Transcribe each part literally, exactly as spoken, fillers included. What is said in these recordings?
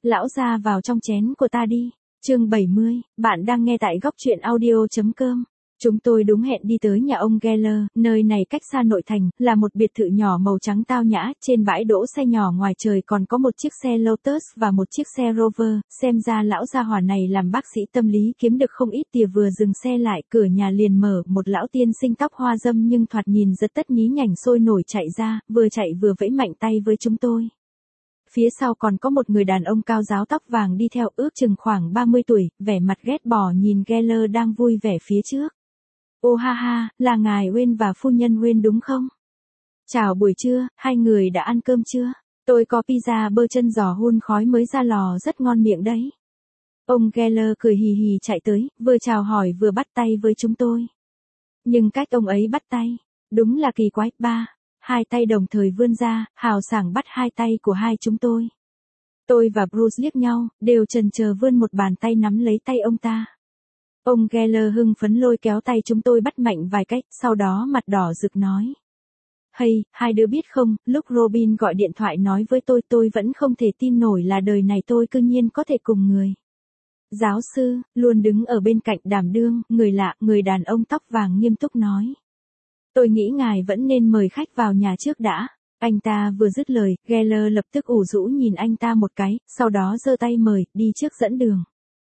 Lão gia vào trong chén của ta đi. Chương bảy mươi, bạn đang nghe tại góc truyện audio.com. Chúng tôi đúng hẹn đi tới nhà ông Geller, nơi này cách xa nội thành, là một biệt thự nhỏ màu trắng tao nhã, trên bãi đỗ xe nhỏ ngoài trời còn có một chiếc xe Lotus và một chiếc xe Rover, xem ra lão gia hỏa này làm bác sĩ tâm lý kiếm được không ít tiền. Vừa dừng xe lại, cửa nhà liền mở, một lão tiên sinh tóc hoa râm nhưng thoạt nhìn rất tất nhí nhảnh sôi nổi chạy ra, vừa chạy vừa vẫy mạnh tay với chúng tôi. Phía sau còn có một người đàn ông cao ráo tóc vàng đi theo, ước chừng khoảng ba mươi tuổi, vẻ mặt ghét bỏ nhìn Geller đang vui vẻ phía trước. Ô ha ha, là ngài Wayne và phu nhân Wayne đúng không? Chào buổi trưa, hai người đã ăn cơm chưa? Tôi có pizza bơ chân giò hun khói mới ra lò rất ngon miệng đấy. Ông Geller cười hì hì chạy tới, vừa chào hỏi vừa bắt tay với chúng tôi. Nhưng cách ông ấy bắt tay, đúng là kỳ quái. Ba, hai tay đồng thời vươn ra, hào sảng bắt hai tay của hai chúng tôi. Tôi và Bruce liếc nhau, đều chần chờ vươn một bàn tay nắm lấy tay ông ta. Ông Geller hưng phấn lôi kéo tay chúng tôi bắt mạnh vài cách, sau đó mặt đỏ rực nói. Hay, hai đứa biết không, lúc Robin gọi điện thoại nói với tôi tôi vẫn không thể tin nổi là đời này tôi cư nhiên có thể cùng người. Giáo sư, luôn đứng ở bên cạnh đảm đương, người lạ, người đàn ông tóc vàng nghiêm túc nói. Tôi nghĩ ngài vẫn nên mời khách vào nhà trước đã. Anh ta vừa dứt lời, Geller lập tức ủ rũ nhìn anh ta một cái, sau đó giơ tay mời, đi trước dẫn đường.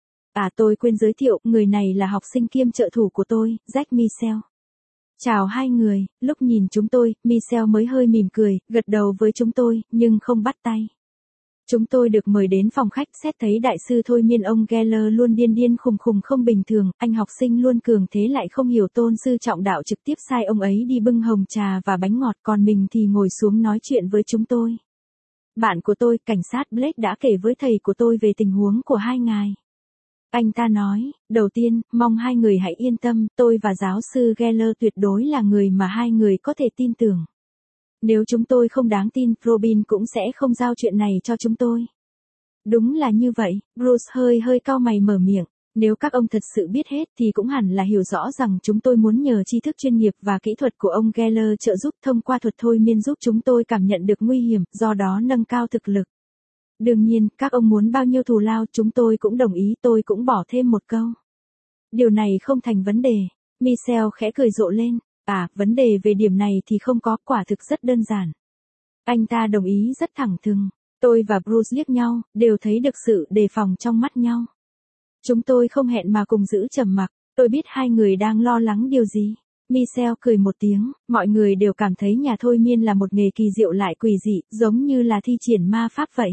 À tôi quên giới thiệu, người này là học sinh kiêm trợ thủ của tôi, Jack Michel. Chào hai người, lúc nhìn chúng tôi, Michel mới hơi mỉm cười, gật đầu với chúng tôi, nhưng không bắt tay. Chúng tôi được mời đến phòng khách, xét thấy đại sư thôi miên ông Geller luôn điên điên khùng khùng không bình thường, anh học sinh luôn cường thế lại không hiểu tôn sư trọng đạo trực tiếp sai ông ấy đi bưng hồng trà và bánh ngọt, còn mình thì ngồi xuống nói chuyện với chúng tôi. Bạn của tôi, cảnh sát Blake đã kể với thầy của tôi về tình huống của hai ngài. Anh ta nói, đầu tiên, mong hai người hãy yên tâm, tôi và giáo sư Geller tuyệt đối là người mà hai người có thể tin tưởng. Nếu chúng tôi không đáng tin, Robin cũng sẽ không giao chuyện này cho chúng tôi. Đúng là như vậy, Bruce hơi hơi cau mày mở miệng. Nếu các ông thật sự biết hết thì cũng hẳn là hiểu rõ rằng chúng tôi muốn nhờ tri thức chuyên nghiệp và kỹ thuật của ông Geller trợ giúp thông qua thuật thôi miên giúp chúng tôi cảm nhận được nguy hiểm, do đó nâng cao thực lực. Đương nhiên, các ông muốn bao nhiêu thù lao chúng tôi cũng đồng ý, tôi cũng bỏ thêm một câu. Điều này không thành vấn đề. Michel khẽ cười rộ lên. À, vấn đề về điểm này thì không có, quả thực rất đơn giản. Anh ta đồng ý rất thẳng thừng. Tôi và Bruce liếc nhau, đều thấy được sự đề phòng trong mắt nhau. Chúng tôi không hẹn mà cùng giữ trầm mặc. Tôi biết hai người đang lo lắng điều gì. Michel cười một tiếng, mọi người đều cảm thấy nhà thôi miên là một nghề kỳ diệu lại quỷ dị, giống như là thi triển ma pháp vậy.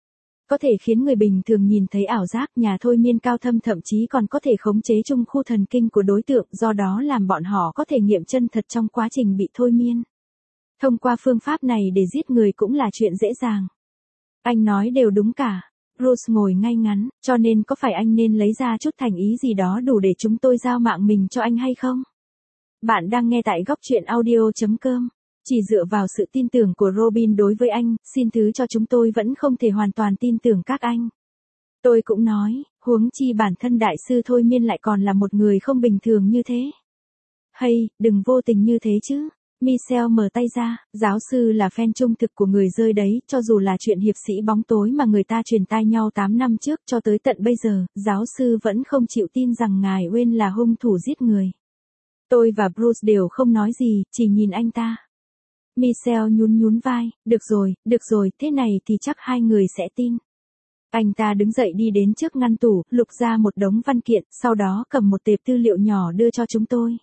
Có thể khiến người bình thường nhìn thấy ảo giác, nhà thôi miên cao thâm thậm chí còn có thể khống chế trung khu thần kinh của đối tượng, do đó làm bọn họ có thể nghiệm chân thật trong quá trình bị thôi miên. Thông qua phương pháp này để giết người cũng là chuyện dễ dàng. Anh nói đều đúng cả. Bruce ngồi ngay ngắn, cho nên có phải anh nên lấy ra chút thành ý gì đó đủ để chúng tôi giao mạng mình cho anh hay không? Bạn đang nghe tại góc truyện audio.com. Chỉ dựa vào sự tin tưởng của Robin đối với anh, xin thứ cho chúng tôi vẫn không thể hoàn toàn tin tưởng các anh. Tôi cũng nói, huống chi bản thân đại sư thôi miên lại còn là một người không bình thường như thế. Hay, đừng vô tình như thế chứ. Michel mở tay ra, giáo sư là fan trung thực của người rơi đấy, cho dù là chuyện hiệp sĩ bóng tối mà người ta truyền tai nhau tám năm trước cho tới tận bây giờ, giáo sư vẫn không chịu tin rằng ngài Wayne là hung thủ giết người. Tôi và Bruce đều không nói gì, chỉ nhìn anh ta. Michel nhún nhún vai, được rồi, được rồi, thế này thì chắc hai người sẽ tin. Anh ta đứng dậy đi đến trước ngăn tủ, lục ra một đống văn kiện, sau đó cầm một tệp tư liệu nhỏ đưa cho chúng tôi.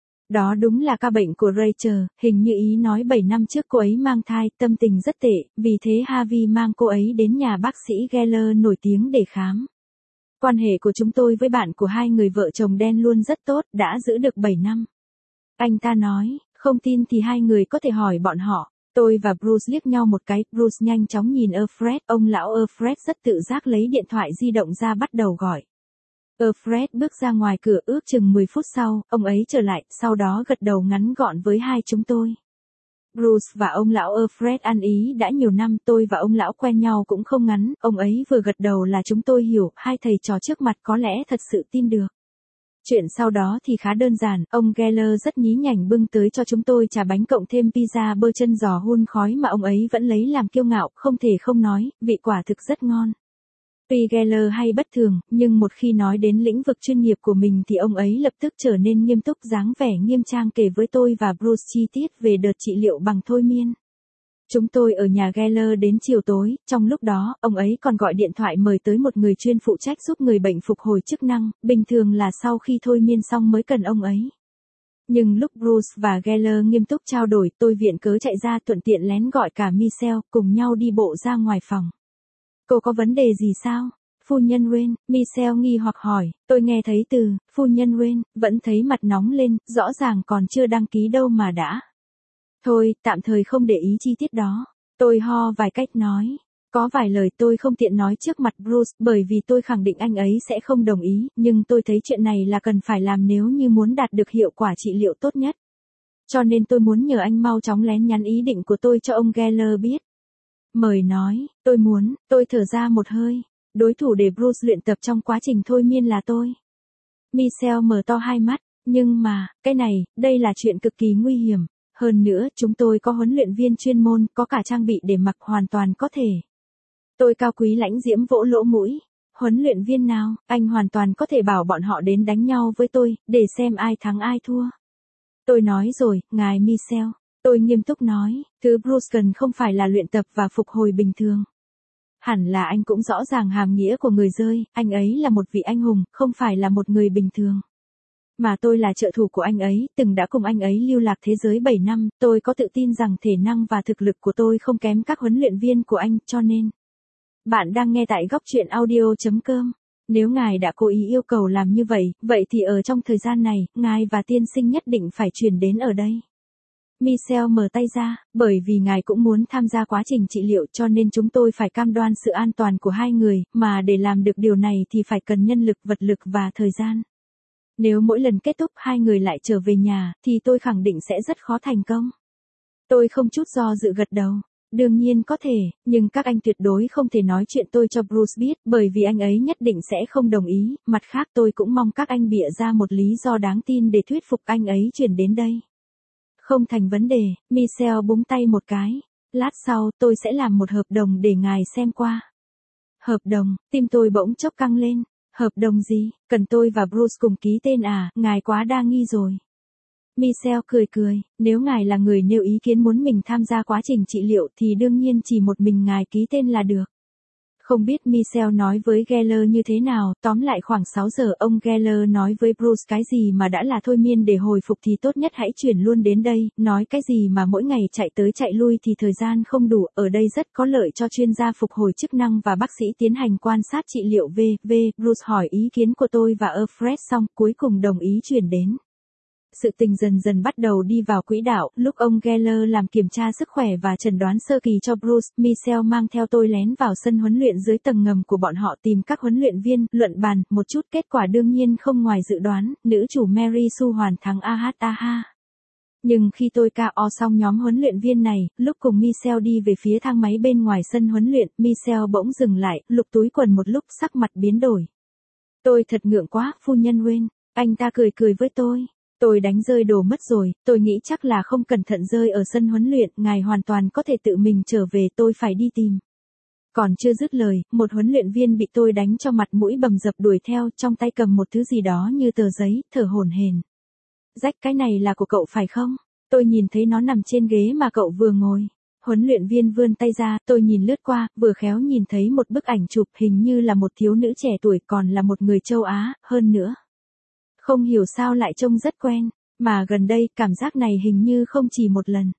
Đó đúng là ca bệnh của Rachel, hình như ý nói bảy năm trước cô ấy mang thai, tâm tình rất tệ, vì thế Harvey mang cô ấy đến nhà bác sĩ Geller nổi tiếng để khám. Quan hệ của chúng tôi với bạn của hai người vợ chồng đen luôn rất tốt, đã giữ được bảy năm. Anh ta nói. Không tin thì hai người có thể hỏi bọn họ. Tôi và Bruce liếc nhau một cái, Bruce nhanh chóng nhìn Alfred, ông lão Alfred rất tự giác lấy điện thoại di động ra bắt đầu gọi. Alfred bước ra ngoài cửa, ước chừng mười phút sau, ông ấy trở lại, sau đó gật đầu ngắn gọn với hai chúng tôi. Bruce và ông lão Alfred ăn ý đã nhiều năm, tôi và ông lão quen nhau cũng không ngắn, ông ấy vừa gật đầu là chúng tôi hiểu, hai thầy trò trước mặt có lẽ thật sự tin được. Chuyện sau đó thì khá đơn giản, ông Geller rất nhí nhảnh bưng tới cho chúng tôi trà bánh cộng thêm pizza bơ chân giò hun khói mà ông ấy vẫn lấy làm kiêu ngạo, không thể không nói, vị quả thực rất ngon. Tuy Geller hay bất thường, nhưng một khi nói đến lĩnh vực chuyên nghiệp của mình thì ông ấy lập tức trở nên nghiêm túc, dáng vẻ nghiêm trang kể với tôi và Bruce chi tiết về đợt trị liệu bằng thôi miên. Chúng tôi ở nhà Geller đến chiều tối, trong lúc đó, ông ấy còn gọi điện thoại mời tới một người chuyên phụ trách giúp người bệnh phục hồi chức năng, bình thường là sau khi thôi miên xong mới cần ông ấy. Nhưng lúc Bruce và Geller nghiêm túc trao đổi, tôi viện cớ chạy ra thuận tiện lén gọi cả Michelle, cùng nhau đi bộ ra ngoài phòng. Cô có vấn đề gì sao? Phu nhân Wayne, Michelle nghi hoặc hỏi, tôi nghe thấy từ, phu nhân Wayne, vẫn thấy mặt nóng lên, rõ ràng còn chưa đăng ký đâu mà đã. Thôi, tạm thời không để ý chi tiết đó. Tôi ho vài cách nói. Có vài lời tôi không tiện nói trước mặt Bruce bởi vì tôi khẳng định anh ấy sẽ không đồng ý, nhưng tôi thấy chuyện này là cần phải làm nếu như muốn đạt được hiệu quả trị liệu tốt nhất. Cho nên tôi muốn nhờ anh mau chóng lén nhắn ý định của tôi cho ông Geller biết. Mời nói, tôi muốn, tôi thở ra một hơi. Đối thủ để Bruce luyện tập trong quá trình thôi miên là tôi. Michelle mở to hai mắt, nhưng mà, cái này, đây là chuyện cực kỳ nguy hiểm. Hơn nữa, chúng tôi có huấn luyện viên chuyên môn, có cả trang bị để mặc hoàn toàn có thể. Tôi cao quý lãnh diễm vỗ lỗ mũi. Huấn luyện viên nào, anh hoàn toàn có thể bảo bọn họ đến đánh nhau với tôi, để xem ai thắng ai thua. Tôi nói rồi, ngài Michelle. Tôi nghiêm túc nói, thứ Bruce cần không phải là luyện tập và phục hồi bình thường. Hẳn là anh cũng rõ ràng hàm nghĩa của người rơi, anh ấy là một vị anh hùng, không phải là một người bình thường. Mà tôi là trợ thủ của anh ấy, từng đã cùng anh ấy lưu lạc thế giới bảy năm, tôi có tự tin rằng thể năng và thực lực của tôi không kém các huấn luyện viên của anh, cho nên. Bạn đang nghe tại góc truyện audio chấm com. Nếu ngài đã cố ý yêu cầu làm như vậy, vậy thì ở trong thời gian này, ngài và tiên sinh nhất định phải chuyển đến ở đây. Michelle mở tay ra, bởi vì ngài cũng muốn tham gia quá trình trị liệu cho nên chúng tôi phải cam đoan sự an toàn của hai người, mà để làm được điều này thì phải cần nhân lực, vật lực và thời gian. Nếu mỗi lần kết thúc hai người lại trở về nhà, thì tôi khẳng định sẽ rất khó thành công. Tôi không chút do dự gật đầu. Đương nhiên có thể, nhưng các anh tuyệt đối không thể nói chuyện tôi cho Bruce biết, bởi vì anh ấy nhất định sẽ không đồng ý, mặt khác tôi cũng mong các anh bịa ra một lý do đáng tin để thuyết phục anh ấy chuyển đến đây. Không thành vấn đề, Michelle búng tay một cái. Lát sau, tôi sẽ làm một hợp đồng để ngài xem qua. Hợp đồng, tim tôi bỗng chốc căng lên. Hợp đồng gì, cần tôi và Bruce cùng ký tên à, ngài quá đa nghi rồi. Michelle cười cười, nếu ngài là người nêu ý kiến muốn mình tham gia quá trình trị liệu thì đương nhiên chỉ một mình ngài ký tên là được. Không biết Michelle nói với Geller như thế nào, tóm lại khoảng sáu giờ ông Geller nói với Bruce cái gì mà đã là thôi miên để hồi phục thì tốt nhất hãy chuyển luôn đến đây, nói cái gì mà mỗi ngày chạy tới chạy lui thì thời gian không đủ, ở đây rất có lợi cho chuyên gia phục hồi chức năng và bác sĩ tiến hành quan sát trị liệu vê vê. Bruce hỏi ý kiến của tôi và Alfred xong cuối cùng đồng ý chuyển đến. Sự tình dần dần bắt đầu đi vào quỹ đạo, lúc ông Geller làm kiểm tra sức khỏe và chẩn đoán sơ kỳ cho Bruce, Michelle mang theo tôi lén vào sân huấn luyện dưới tầng ngầm của bọn họ tìm các huấn luyện viên, luận bàn, một chút kết quả đương nhiên không ngoài dự đoán, nữ chủ Mary Sue hoàn thắng a hát a ha. Nhưng khi tôi ca o xong nhóm huấn luyện viên này, lúc cùng Michelle đi về phía thang máy bên ngoài sân huấn luyện, Michelle bỗng dừng lại, lục túi quần một lúc sắc mặt biến đổi. Tôi thật ngượng quá, phu nhân Wayne, anh ta cười cười với tôi. Tôi đánh rơi đồ mất rồi, tôi nghĩ chắc là không cẩn thận rơi ở sân huấn luyện, ngài hoàn toàn có thể tự mình trở về, tôi phải đi tìm. Còn chưa dứt lời, một huấn luyện viên bị tôi đánh cho mặt mũi bầm dập đuổi theo, trong tay cầm một thứ gì đó như tờ giấy, thở hổn hển. Rách, cái này là của cậu phải không? Tôi nhìn thấy nó nằm trên ghế mà cậu vừa ngồi. Huấn luyện viên vươn tay ra, tôi nhìn lướt qua, vừa khéo nhìn thấy một bức ảnh chụp hình như là một thiếu nữ trẻ tuổi còn là một người châu Á, hơn nữa. Không hiểu sao lại trông rất quen, mà gần đây cảm giác này hình như không chỉ một lần.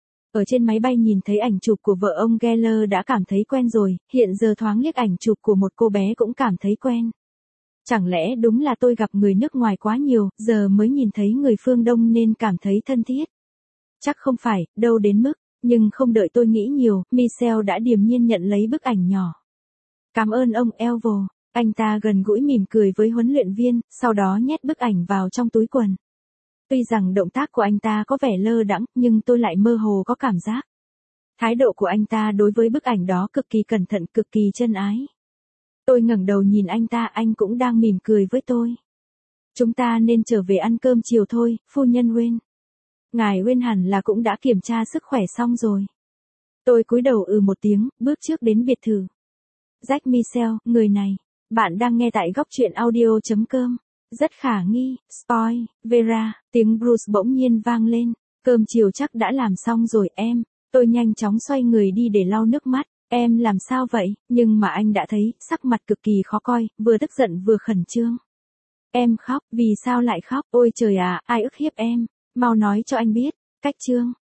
Ở trên máy bay nhìn thấy ảnh chụp của vợ ông Geller đã cảm thấy quen rồi, hiện giờ thoáng liếc ảnh chụp của một cô bé cũng cảm thấy quen. Chẳng lẽ đúng là tôi gặp người nước ngoài quá nhiều, giờ mới nhìn thấy người phương Đông nên cảm thấy thân thiết. Chắc không phải, đâu đến mức, nhưng không đợi tôi nghĩ nhiều, Michelle đã điềm nhiên nhận lấy bức ảnh nhỏ. Cảm ơn ông Elvo. Anh ta gần gũi mỉm cười với huấn luyện viên, sau đó nhét bức ảnh vào trong túi quần. Tuy rằng động tác của anh ta có vẻ lơ đãng, nhưng tôi lại mơ hồ có cảm giác. Thái độ của anh ta đối với bức ảnh đó cực kỳ cẩn thận, cực kỳ chân ái. Tôi ngẩng đầu nhìn anh ta, anh cũng đang mỉm cười với tôi. Chúng ta nên trở về ăn cơm chiều thôi, phu nhân Wayne. Ngài Wayne hẳn là cũng đã kiểm tra sức khỏe xong rồi. Tôi cúi đầu ừ một tiếng, bước trước đến biệt thự. Jack Michel, người này. Bạn đang nghe tại góc truyện audio.com. Rất khả nghi, spoil, Vera, tiếng Bruce bỗng nhiên vang lên. Cơm chiều chắc đã làm xong rồi em. Tôi nhanh chóng xoay người đi để lau nước mắt. Em làm sao vậy? Nhưng mà anh đã thấy, sắc mặt cực kỳ khó coi, vừa tức giận vừa khẩn trương. Em khóc, vì sao lại khóc? Ôi trời à, ai ức hiếp em? Mau nói cho anh biết. Cách chương.